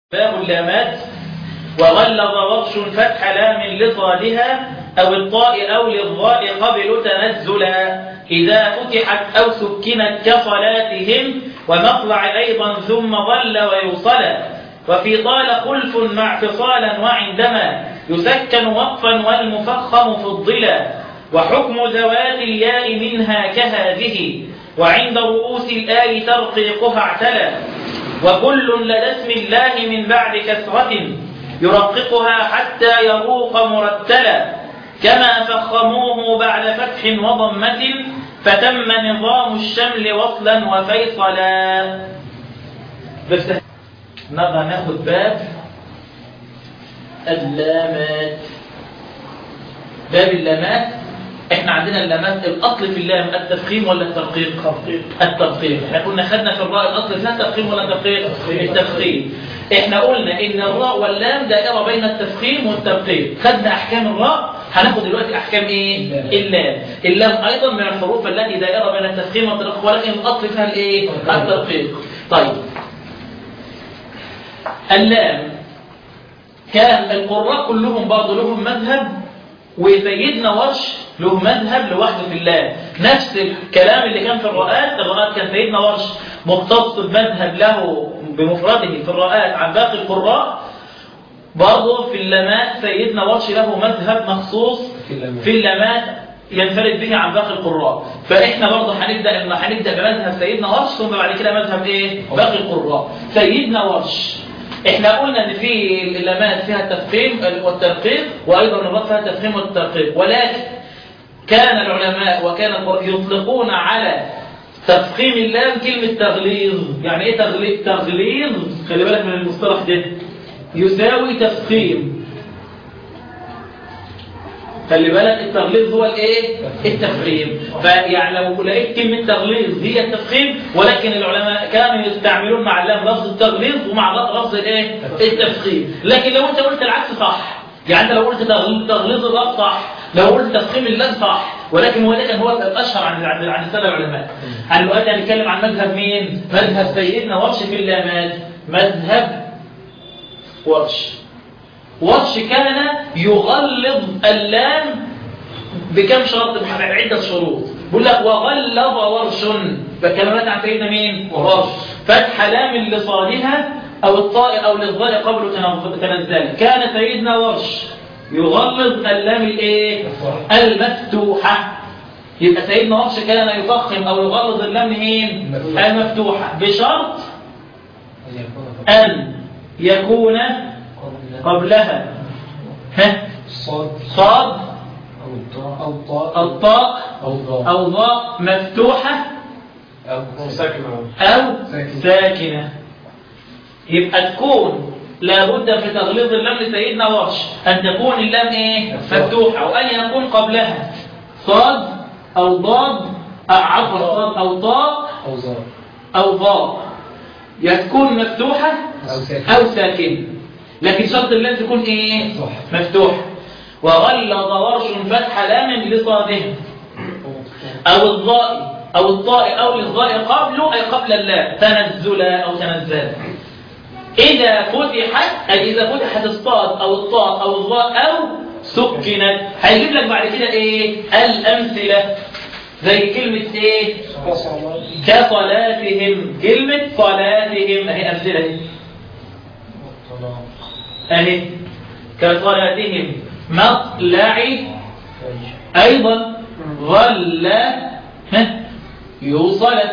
باب اللامات وغلظ وطش فتح لام لصادها أو الطاء أو للضاء قبل تنزلا إذا فتحت أو سكنت كصلاتهم ومطلع أيضا ثم ظل ويوصلا وفي طال خلف مع فصالا وعندما يسكن وقفا والمفخم فضلا وحكم ذوات الياء منها كهذه وعند رؤوس الآي ترقيقها اعتلى وكل لدى اسم الله من بعد كسرة يرققها حتى يروق مرتلا كما فخموه بعد فتح وضمة فتم نظام الشمل وصلا وفيصلا. بس نبغى ناخد باب اللامات. باب اللامات احنا عندنا اللامات الاصل في اللام التفخيم ولا الترقيق؟ التفخيم. احنا كنا خدنا في الراء الاصل فيها تفخيم ولا ترقيق؟ التفخيم. احنا قلنا ان الراء واللام دائره بين التفخيم والترقيق. خدنا احكام الراء، هناخد دلوقتي احكام ايه؟ اللام. اللام ايضا من الحروف التي دائره بين التفخيم والترقيق، ولكن الاصل فيها الايه؟ الترقيق. طيب اللام كان القراء كلهم برضه لهم مذهب، وسيدنا ورش له مذهب لوحده في اللام. نفس الكلام اللي كان في الراءات كان سيدنا ورش مختص بمذهب له بمفرده في الراءات عن باقي القراء. برضه في اللامات سيدنا ورش له مذهب مخصوص في اللامات ينفرد به عن باقي القراء. فاحنا برضه هنبدا بمذهب سيدنا ورش، ثم بعد كده مذهب ايه؟ باقي القراء. سيدنا ورش احنا قلنا ان في اللامات فيها التفخيم والترقيق، وايضا الراء فيها التفخيم والترقيق، ولكن كان العلماء وكان يطلقون على تفخيم اللام كلمه تغليظ. يعني ايه تغليظ؟ خلي بالك من المصطلح ده، يساوي تفخيم. خلي بالك التغليظ هو الايه؟ التفخيم. فيعني لو لقيت كلمه تغليظ هي التفخيم، ولكن العلماء كانوا يستعملون مع اللام لفظ التغليظ ومع لفظ الايه؟ التفخيم. لكن لو انت قلت العكس صح، يعني انت لو قلت تغليظ الراء صح، لو قلت تفخيم اللام صح، ولكن هو الاشهر عن الساده العلماء. عن دلوقتي هنتكلم عن مذهب مين؟ مذهب سيدنا ورش في اللامات. مذهب ورش كان يغلظ اللام بكم شرط؟ عدة شروط. بيقول لك وغلظ ورش، فالكلمات عن سيدنا مين؟ ورش. فتح لام لصادها او الطاء او للضاء قبل تنزل. كان سيدنا ورش يغلظ اللام الايه؟ المفتوحه. يبقى سيدنا ورش كان يفخم او يغلظ اللام مين؟ المفتوحه، بشرط ان يكون قبلها صاد أو طاء أو ضاء مفتوحة أو ساكنة. يبقى تكون لابد في تغليظ اللام لسيدنا ورش أن تكون اللام إيه؟ مفتوحة، وأن يكون قبلها صاد أو ضاد عفوا صاد أو طاء أو ضاء، تكون مفتوحة أو ساكنة. لكن شرط اللام تكون ايه؟ مفتوح. وغلظ ورش فتح لام لصاده او الضاء او الطاء او للضاء قبله اي قبل اللام تنزلا او تنزلا. اذا فتحت اي اذا فتحت الصاد او الطاء او الضاء او سكنت. هيجيب لك بعد كده ايه؟ الامثله زي كلمه ايه؟ كصلاتهم. كلمه صلاتهم اهي امثله دي اهي. كصلاتهم مطلعي ايضا ظل يوصلت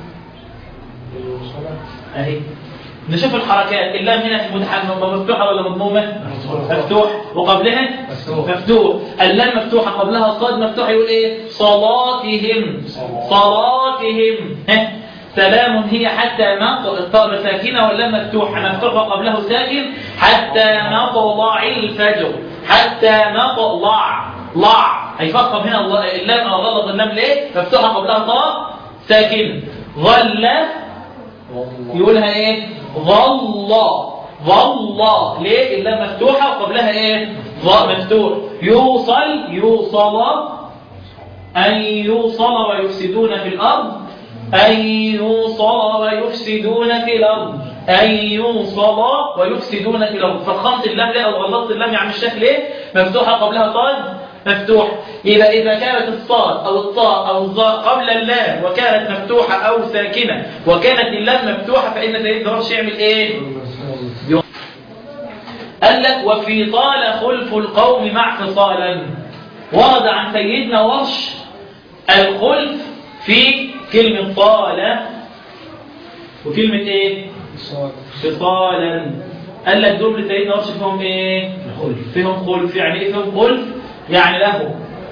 اهي. نشوف الحركات. اللام هنا في مفتوحه ولا مضمومه؟ مفتوح. وقبلها مفتوح. اللام مفتوحه قبلها الصاد مفتوح. يقول ايه؟ صلاتهم. سلام هي حتى الطاء ساكنه واللام مفتوحه قبله ساكن حتى مطلع الفجر. حتى مطلع هيفخم هنا اللام او غلظ اللام ليه؟ مفتوحه قبلها طاء ساكن. ظل يقولها ايه؟ ظل ليه؟ اللام مفتوحه وقبلها ايه؟ ظاء مفتوح. يوصل ان يوصل ويفسدون في الارض. أن يوصل ويفسدون في الأرض. أن يوصلا ويفسدون في الأرض. فخمت اللام ليه أو غلطت اللام يا عم الشيخ ليه؟ مفتوحة قبلها صاد مفتوح. يبقى إذا كانت الصاد أو الطاء أو الظاء قبل اللام وكانت مفتوحة أو ساكنة وكانت اللام مفتوحة فإن سيدنا ورش يعمل إيه؟ قال لك وفي طال خلف القوم مع فصالا. ورد عن سيدنا ورش الخلف في كلمة طال وكلمة ايه؟ فصالا. قال لك دول لسيدنا ورش فيهم ايه؟ فيهم خلف. يعني ايه فيهم خلف؟ يعني له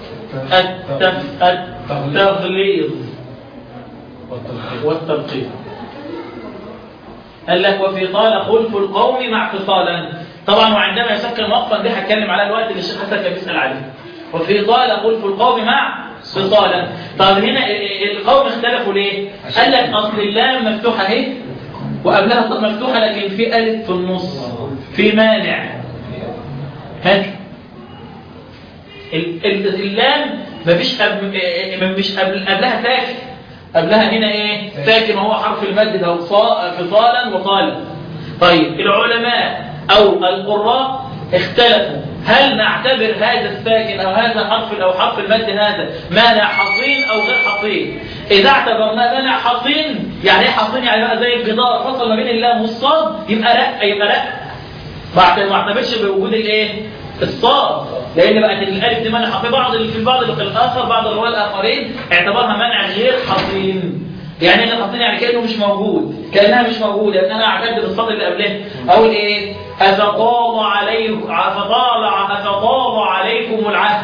التغليظ والتلقيط. قال لك وفي طال خلف القوم مع فصالا. طبعا وعندما يسكن وقفا دي هتكلم على الوقت اللي الشيخ حسن كان بيسأل عليه. وفي طال خلف القوم مع فصالا. طب هنا القوم اختلفوا ليه؟ قال لك اصل اللام مفتوحه اهي وقبلها مفتوحه لكن في الف في النص في مانع. هات اللام مفيش قبلها ساكن. قبلها هنا ايه؟ ساكن وهو حرف المد ده فصالا وطالا. طيب العلماء او القراء اختلفوا هل نعتبر هذا الساكن او هذا حرف او حرف المد هذا مانع حصين او غير حصين. اذا اعتبرنا مانع حصين يعني ايه حصين؟ يعني بقى زي الجدار فصل ما بين اللام والصاد يبقى لا ما اعتبرش بوجود الايه؟ الصاد، لان بقت الالف دي مانع حصين. في البعض الاخر بعض الرواه الاخرين اعتبرها مانع غير حصين. يعني ايه حصين؟ يعني كانه مش موجود، كانها مش موجوده، لان انا اعتد بالصاد اللي قبلها. اقول ايه؟ أفطال عليكم العهد.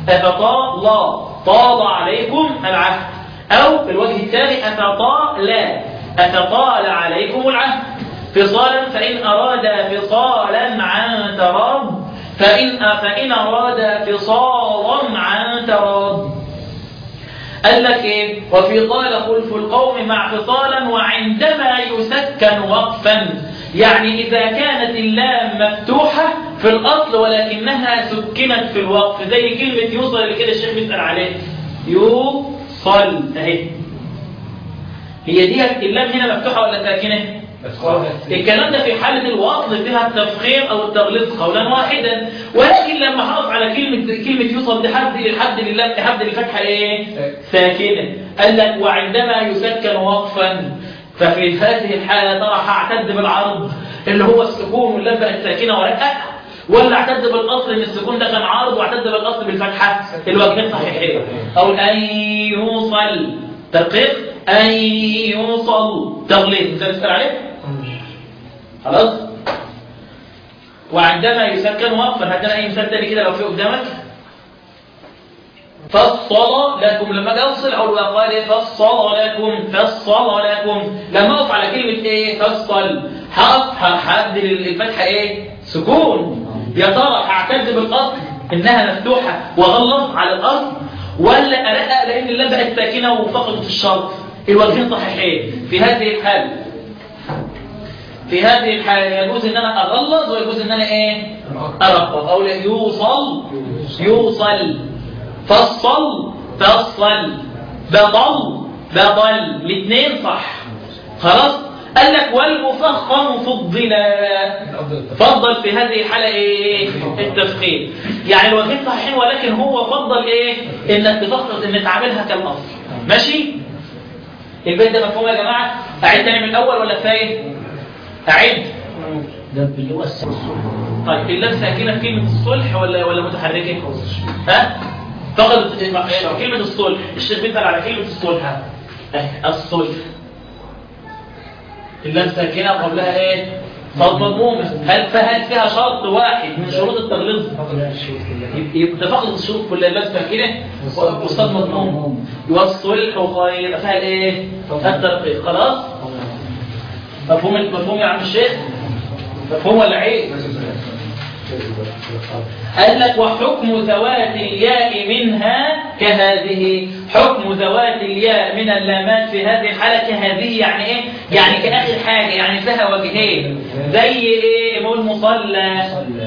طال عليكم العهد. أو الوجه الثاني أفطال عليكم العهد. فصالا فإن أراد فصالا عن تراض فإن أراد فصالا عن تراض. قال لك ايه؟ وفي طال خلف القوم مع فصالا وعندما يسكن وقفا. يعني إذا كانت اللام مفتوحة في الأصل ولكنها سكنت في الوقف زي كلمة يوصل اللي كده الشيخ بيسأل عليه. يوصل اهي. هي دي اللام هنا مفتوحة ولا ساكنة؟ الكلام ده في حالة الوصل فيها التفخيم أو التغليظ قولا واحدا. ولكن لما حافظ على كلمة يوصل لحد الفتحة ايه؟ ساكنة. قال لك وعندما يسكن وقفا ففي هذه الحالة ترى هعتد بالعرض اللي هو السكون واللام بقت ساكنة ولا اعتد بالاصل ان السكون ده كان عارض واعتد بالاصل بالفتحة. الوجهين صحيحين. او ان يوصل ترقيق ان يوصل تغليظ. انت بتسأل عليه؟ خلاص. وعندما يسكن وقفا هاتنا اي مثال تاني كده لو في قدامك. فصل لكم. لما اجي اوصل اقول وقال فصل لكم. لما اقف على كلمه ايه؟ فصل هعدل الفتحه ايه؟ سكون. يا ترى هعتد بالاصل انها مفتوحه واغلظ على الاصل ولا ارقق لان اللام بقت ساكنه وفقدت الشرط؟ الوجهين صحيحين. في هذه الحاله يجوز ان انا اغلظ ويجوز ان انا ايه؟ ارقق. او يوصل فصل بطل الاثنين صح. خلاص. قال لك والمفخم فضل في هذه الحالة ايه؟ التفخيم. يعني الوجهين صحيحين ولكن هو فضل ايه؟ انك تفخم ان تعملها كالاصل. ماشي؟ البيت ده مفهوم يا جماعة؟ اعيد تاني من الاول ولا كفايه؟ اعيد. طيب اللام ساكنه في كلمه الصلح ولا متحركه؟ ها؟ فقط كلمة الصلح. الشيخ بيسأل على كلمة الصلح. الصلح اللام ساكنة قبلها ايه؟ صاد مضمومة. هل فيها شرط واحد من شروط التغليظ؟ يبقى فقط الشروط كلها. اللام ساكنة وصاد مضموم. والصلح خير فيها ايه؟ الترقيق. خلاص؟ مفهوم يا عم الشيخ؟ مفهوم ولا عيب؟ قال لك وحكم ذوات الياء منها كهذه. حكم ذوات الياء من اللامات في هذه الحالة كهذه. يعني ايه؟ يعني كآخر حاجة. يعني فيها وجهين. زي ايه؟ يقول مصلى.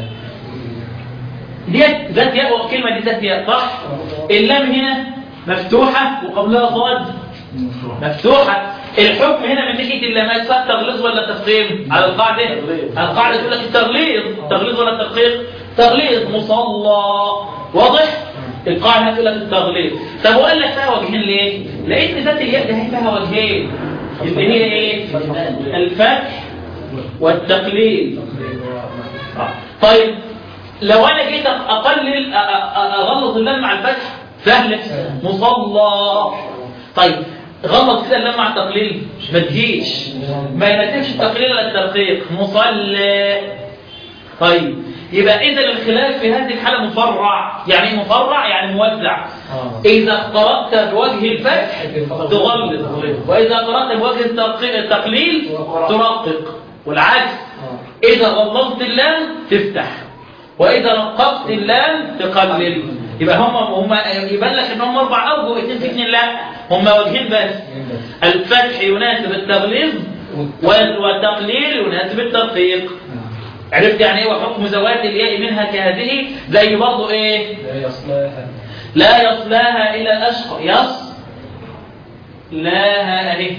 دي ذات ياء والكلمة دي ذات ياء صح؟ اللام هنا مفتوحة وقبلها صاد مفتوحة. الحكم هنا من ناحية اللامات فيها التغليظ ولا التفخيم؟ على القاعدة القاعدة تقول لك التغليظ ولا التدقيق؟ تغليظ مصلى واضح؟ القاعدة تقول لك التغليظ. طب وقال لك فيها وجهين ليه؟ لقيت ذات الياء ده فيها وجهين اللي هي ايه؟ الفتح والتقليل. طيب لو انا جيت اقلل اغلظ اللام مع الفتح سهل مصلى. طيب غلط كده اللام مع التقليل ما تجيش، ما يناسبش التقليل ولا الترقيق مصلى. طيب يبقى اذا الخلاف في هذه الحاله مفرع. يعني ايه مفرع؟ يعني موزع. اذا قرات بوجه الفتح تغلظ، واذا قرات بوجه التقليل ترقق، والعكس. اذا غلظت اللام تفتح، واذا رققت اللام تقلل. يبقى هم يبان لك ان هم 4 اوجه، 2 في 2 لا، هم وجهين بس. الفتح يناسب التغليظ والتقليل يناسب الترقيق. عرفت يعني ايه؟ وحكم ذوات الياء منها كهذه زي برضه ايه؟ لا يصلاها الا الاشقى. يصلاها اهي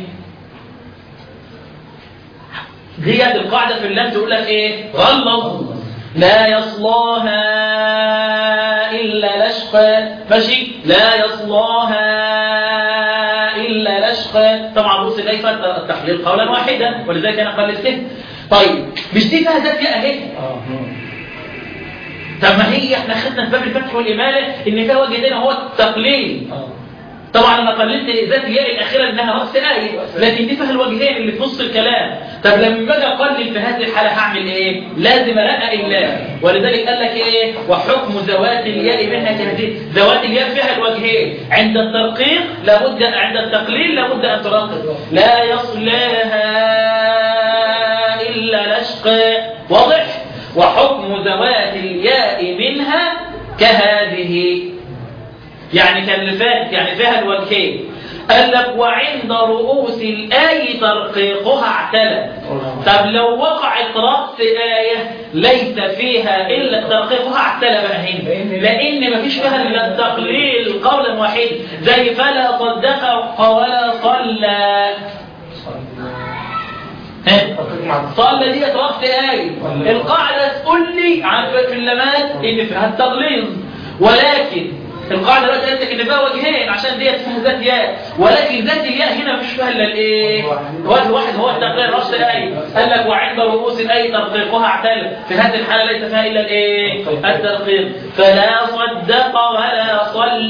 ديت القاعده في اللام تقول لك ايه؟ غلظ. لا يصلاها الا الاشقى. ماشي؟ لا يصلاها الا الاشقى. طبعا رؤوس الايه التحليل قولا واحدا، ولذلك انا قللته. طيب مش دي فيها ذات ياء اهي؟ طب ما هي احنا خدنا في باب الفتح والاماله ان فيها وجه تاني هو التقليل. طبعا انا قللت ذات الياء الاخيره انها راس ايه، لكن دي فيها الوجهين اللي في نص الكلام. طب لما اجي اقلل في هذه الحاله هعمل ايه؟ لازم ارقق اللام، ولذلك قال لك ايه؟ وحكم ذوات الياء منها كهذه. ذوات الياء فيها الوجهين، عند الترقيق لابد، عند التقليل لابد ان ترقق. لا يصلاها الا الاشقى. واضح؟ وحكم ذوات الياء منها كهذه، يعني كالفات، يعني فيها الوجهين. قال لك وعند رؤوس الآية ترقيقها اعتلى. طب لو وقعت رأس آية ليس فيها إلا ترقيقها اعتلى بقى هنا، لأن ما فيش فيها إلا التقليل قولا واحد، زي فلا صدق ولا صلى. صلى دي رأس آية. القاعدة تقول لي عن في اللمات إن فيها التغليظ، ولكن القاعده دلوقتي قالت لك ان فيها وجهين عشان ديت فيها ذات ياء، ولكن ذات الياء هنا مفيش فيها الا الايه؟ وجه واحد هو التقليل راس الايه. قال لك وعند رؤوس الايه ترقيقها اعتل. في هذه الحاله ليس فيها الا الايه؟ الترقيق. فلا صدق ولا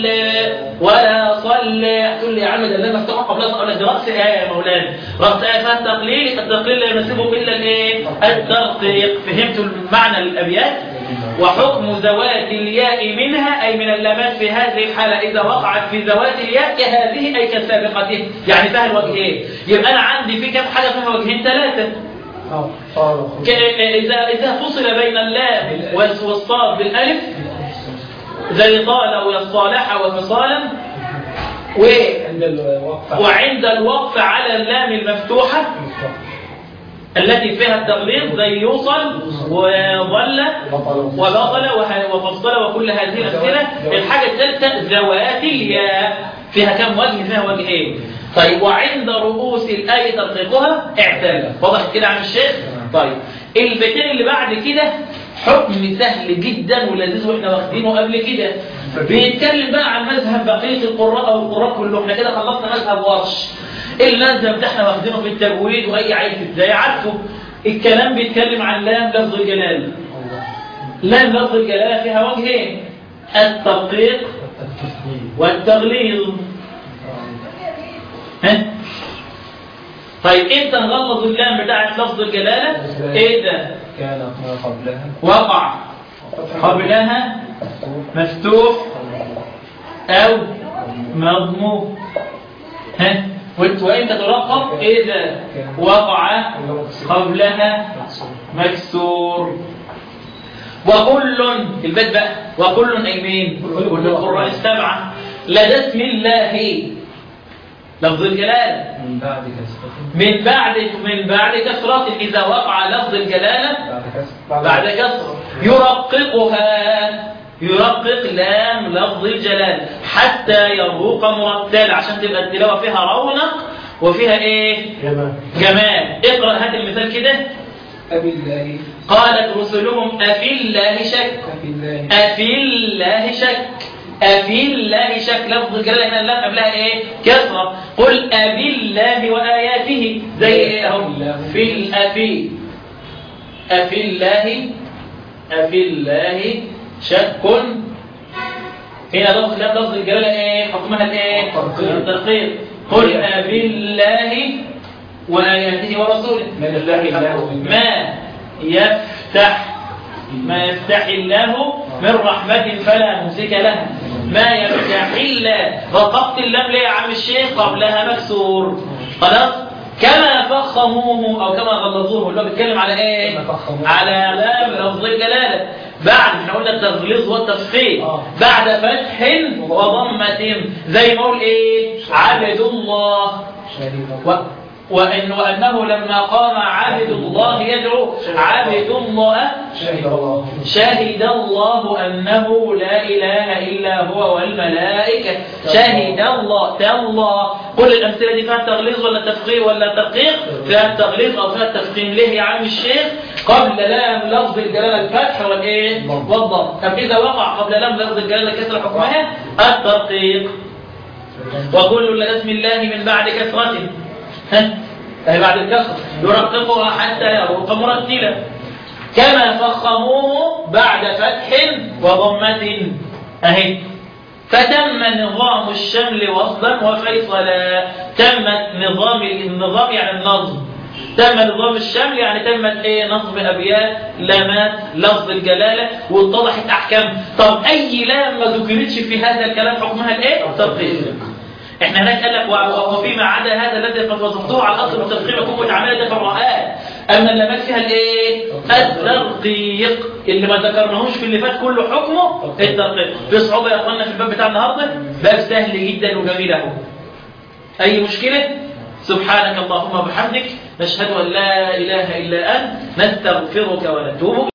صلى. هتقول لي يا عم ده اللام مفتوحه قبلها، اقول لك دي راس ايه يا مولانا؟ راس ايه فيها التقليل، التقليل لا يناسبه الا الايه؟ الترقيق. فهمتوا المعنى الابيات؟ وحكم ذوات الياء منها أي من اللامات في هذه الحالة إذا وقعت في ذوات الياء كهذه أي كسابقته، يعني فيها الوجهين. يبقى أنا عندي في كم حاجة فيها وجهين؟ 3. إذا فصل بين اللام والصاد بالألف زي طال ويصالح وفصالا، وعند الوقف على اللام المفتوحة التي فيها التغليظ زي يوصل وظل وبطل وفصل وكل هذه الأمثلة. الحاجة الثالثة ذوات الياء فيها كم وجه؟ فيها وجهين. طيب وعند رؤوس الآية ترقيقها اعتل. واضح كده عن الشيخ؟ طيب البيتين اللي بعد كده حكم سهل جدا ولذيذ واحنا واخدينه قبل كده. بيتكلم بقى عن مذهب بقية القراء او القراء كلهم. احنا كده خلصنا مذهب ورش. المذهب ده احنا واخدينه في التجويد، واي عيل ازاي عارفه. الكلام بيتكلم عن لام لفظ الجلاله. لام لفظ الجلاله فيها وجهين، الترقيق والتغليظ. طيب امتى نغلظ اللام بتاعت لفظ الجلاله؟ اذا كان قبلها وقع قبلها مفتوح او مضموم. وإمتى ترقق؟ إذا وقع قبلها مكسور. وكل البيت بقى، وكل أي مين؟ كل القراء السبعة. لدى اسم الله لفظ الجلالة من بعد كسرة. إذا وقع لفظ الجلالة بعد كسر يرقق لام لفظ الجلال حتى يروق مرتل، عشان تبقى التلاوة فيها رونق وفيها ايه؟ جمال. اقرأ هات المثال كده. أبي الله قالت رسلهم أفي الله شك. أفي الله شك. أفي الله شك. لفظ الجلالة هنا اللام قبلها ايه؟ كسرة. قل أبي الله وآياته زي ايه اهو؟ في الأفي. أفي الله. أفي الله شك. هنا لفظ الجلالة ايه؟ حكمها الايه؟ الترقيق. قل أبي الله وآياته ورسوله. ما يفتح الله من رحمة فلا ممسك لها. ما يفتح الله. رقبت اللام ليه يا عم الشيخ؟ قبلها مكسور. خلاص. كما فخموه او كما غلظوه، اللي هو بيتكلم على ايه؟ على لام لفظ الجلاله. بعد احنا قلنا التغليظ والتفخيم بعد فتح وضمه، زي ما اقول ايه؟ عبد الله وأنه لما قام عبد الله يدعو عبد الله شهد الله أنه لا إله إلا هو والملائكة. شهد الله. تالله. كل الأمثلة دي فيها تغليظ ولا تفخيم ولا ترقيق؟ فيها التغليظ أو فيها التفخيم. ليه يا عم الشيخ؟ قبل لام لفظ الجلالة الفتح والإيه؟ والضم. طب إذا وقع قبل لام لفظ الجلالة كسر حكمها الترقيق. وكل اسم الله من بعد كسرة أهي بعد الكسر يرققها حتى يرق مرتلا. كما فخموه بعد فتح وضمة أهي. فتم نظام الشمل وصلا وفيصلا. تم النظام يعني النظم. تم نظام الشمل يعني تمت ايه؟ نصب ابيات لامات لفظ الجلاله واتضحت احكام. طب اي لام ما ذكرتش في هذا الكلام حكمها الايه؟ الترقيق. احنا هناك قال لك وفيما عدا هذا الذي قد وصفته على الاصل والتفخيم يكون متعامله تفرعات. اما اللامات فيها الايه؟ الترقيق اللي ما ذكرناهوش في اللي فات كله حكمه الترقيق. في صعوبه يا اخوانا في الباب بتاع النهارده؟ باب سهل جدا وجميل اهو. اي مشكله؟ سبحانك اللهم وبحمدك نشهد ان لا اله الا انت نستغفرك ونتوب